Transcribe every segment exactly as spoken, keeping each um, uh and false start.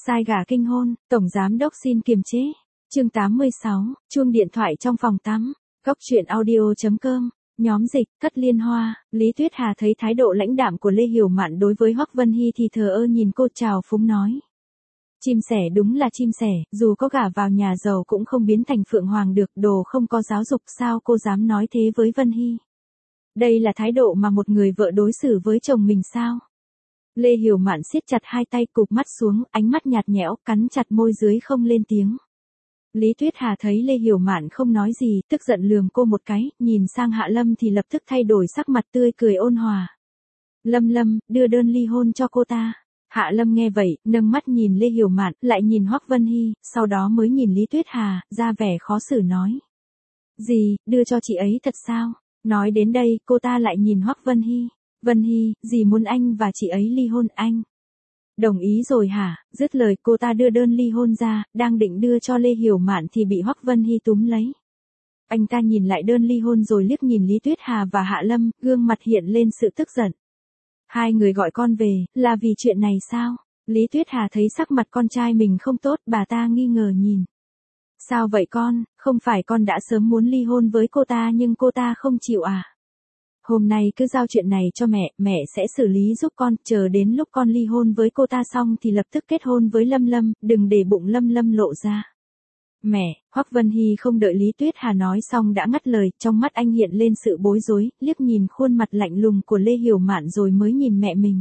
Sai gà kinh hôn, tổng giám đốc xin kiềm chế. Chương tám mươi sáu, chuông điện thoại trong phòng tắm. Góc truyện audio chấm com. Nhóm dịch, Cất Liên Hoa. Lý Tuyết Hà thấy thái độ lãnh đạm của Lê Hiểu Mạn đối với Hoắc Vân Hy thì thờ ơ nhìn cô, trào phúng nói: Chim sẻ đúng là chim sẻ, dù có gả vào nhà giàu cũng không biến thành phượng hoàng được, đồ không có giáo dục, sao cô dám nói thế với Vân Hy? Đây là thái độ mà một người vợ đối xử với chồng mình sao? Lê Hiểu Mạn siết chặt hai tay, cụp mắt xuống, ánh mắt nhạt nhẽo, cắn chặt môi dưới không lên tiếng. Lý Tuyết Hà thấy Lê Hiểu Mạn không nói gì, tức giận lườm cô một cái, nhìn sang Hạ Lâm thì lập tức thay đổi sắc mặt, tươi cười ôn hòa. Lâm Lâm, đưa đơn ly hôn cho cô ta. Hạ Lâm nghe vậy, nâng mắt nhìn Lê Hiểu Mạn, lại nhìn Hoắc Vân Hy, sau đó mới nhìn Lý Tuyết Hà, ra vẻ khó xử nói: Gì, đưa cho chị ấy thật sao? Nói đến đây, cô ta lại nhìn Hoắc Vân Hy. Vân Hy, dì muốn anh và chị ấy ly hôn, anh đồng ý rồi hả? Dứt lời cô ta đưa đơn ly hôn ra, đang định đưa cho Lê Hiểu Mạn thì bị Hoắc Vân Hy túm lấy. Anh ta nhìn lại đơn ly hôn rồi liếc nhìn Lý Tuyết Hà và Hạ Lâm, gương mặt hiện lên sự tức giận. Hai người gọi con về, là vì chuyện này sao? Lý Tuyết Hà thấy sắc mặt con trai mình không tốt, bà ta nghi ngờ nhìn. Sao vậy con, không phải con đã sớm muốn ly hôn với cô ta nhưng cô ta không chịu à? Hôm nay cứ giao chuyện này cho mẹ, mẹ sẽ xử lý giúp con, chờ đến lúc con ly hôn với cô ta xong thì lập tức kết hôn với Lâm Lâm, đừng để bụng Lâm Lâm lộ ra. Mẹ, Hoắc Vân Hy không đợi Lý Tuyết Hà nói xong đã ngắt lời, trong mắt anh hiện lên sự bối rối, liếc nhìn khuôn mặt lạnh lùng của Lê Hiểu Mạn rồi mới nhìn mẹ mình.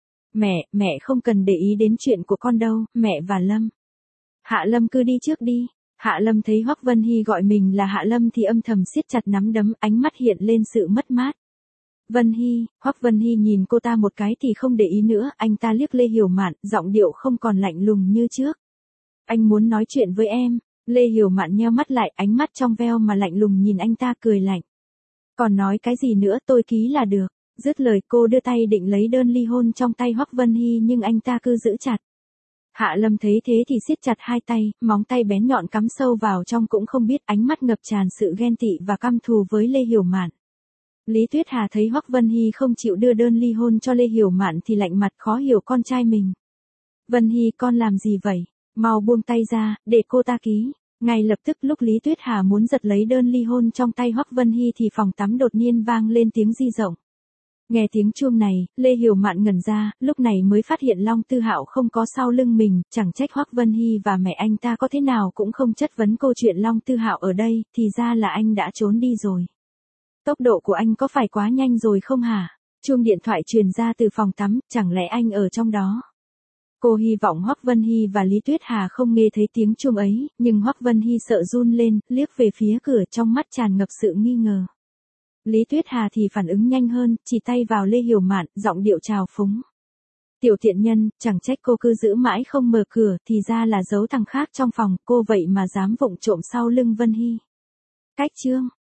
Mẹ, mẹ không cần để ý đến chuyện của con đâu, mẹ và Lâm. Hạ Lâm cứ đi trước đi. Hạ Lâm thấy Hoắc Vân Hy gọi mình là Hạ Lâm thì âm thầm siết chặt nắm đấm, ánh mắt hiện lên sự mất mát. Vân Hy, Hoắc Vân Hy nhìn cô ta một cái thì không để ý nữa, anh ta liếc Lê Hiểu Mạn, giọng điệu không còn lạnh lùng như trước. Anh muốn nói chuyện với em. Lê Hiểu Mạn nheo mắt lại, ánh mắt trong veo mà lạnh lùng nhìn anh ta, cười lạnh. Còn nói cái gì nữa, tôi ký là được. Dứt lời cô đưa tay định lấy đơn ly hôn trong tay Hoắc Vân Hy nhưng anh ta cứ giữ chặt. Hạ Lâm thấy thế thì siết chặt hai tay, móng tay bén nhọn cắm sâu vào trong cũng không biết, ánh mắt ngập tràn sự ghen tị và căm thù với Lê Hiểu Mạn. Lý Tuyết Hà thấy Hoắc Vân Hy không chịu đưa đơn ly hôn cho Lê Hiểu Mạn thì lạnh mặt, khó hiểu con trai mình. Vân Hy, con làm gì vậy? Mau buông tay ra, để cô ta ký. Ngay lập tức lúc Lý Tuyết Hà muốn giật lấy đơn ly hôn trong tay Hoắc Vân Hy thì phòng tắm đột nhiên vang lên tiếng di động. Nghe tiếng chuông này, Lê Hiểu Mạn ngẩn ra, lúc này mới phát hiện Long Tư Hạo không có sau lưng mình, chẳng trách Hoắc Vân Hy và mẹ anh ta có thế nào cũng không chất vấn câu chuyện Long Tư Hạo ở đây, thì ra là anh đã trốn đi rồi. Tốc độ của anh có phải quá nhanh rồi không hả? Chuông điện thoại truyền ra từ phòng tắm, chẳng lẽ anh ở trong đó? Cô hy vọng Hoắc Vân Hy và Lý Tuyết Hà không nghe thấy tiếng chuông ấy, nhưng Hoắc Vân Hy sợ run lên, liếc về phía cửa, trong mắt tràn ngập sự nghi ngờ. Lý Tuyết Hà thì phản ứng nhanh hơn, chỉ tay vào Lê Hiểu Mạn, giọng điệu trào phúng. Tiểu thiện nhân, chẳng trách cô cứ giữ mãi không mở cửa, thì ra là giấu thằng khác trong phòng, cô vậy mà dám vụng trộm sau lưng Vân Hy. Cách chương.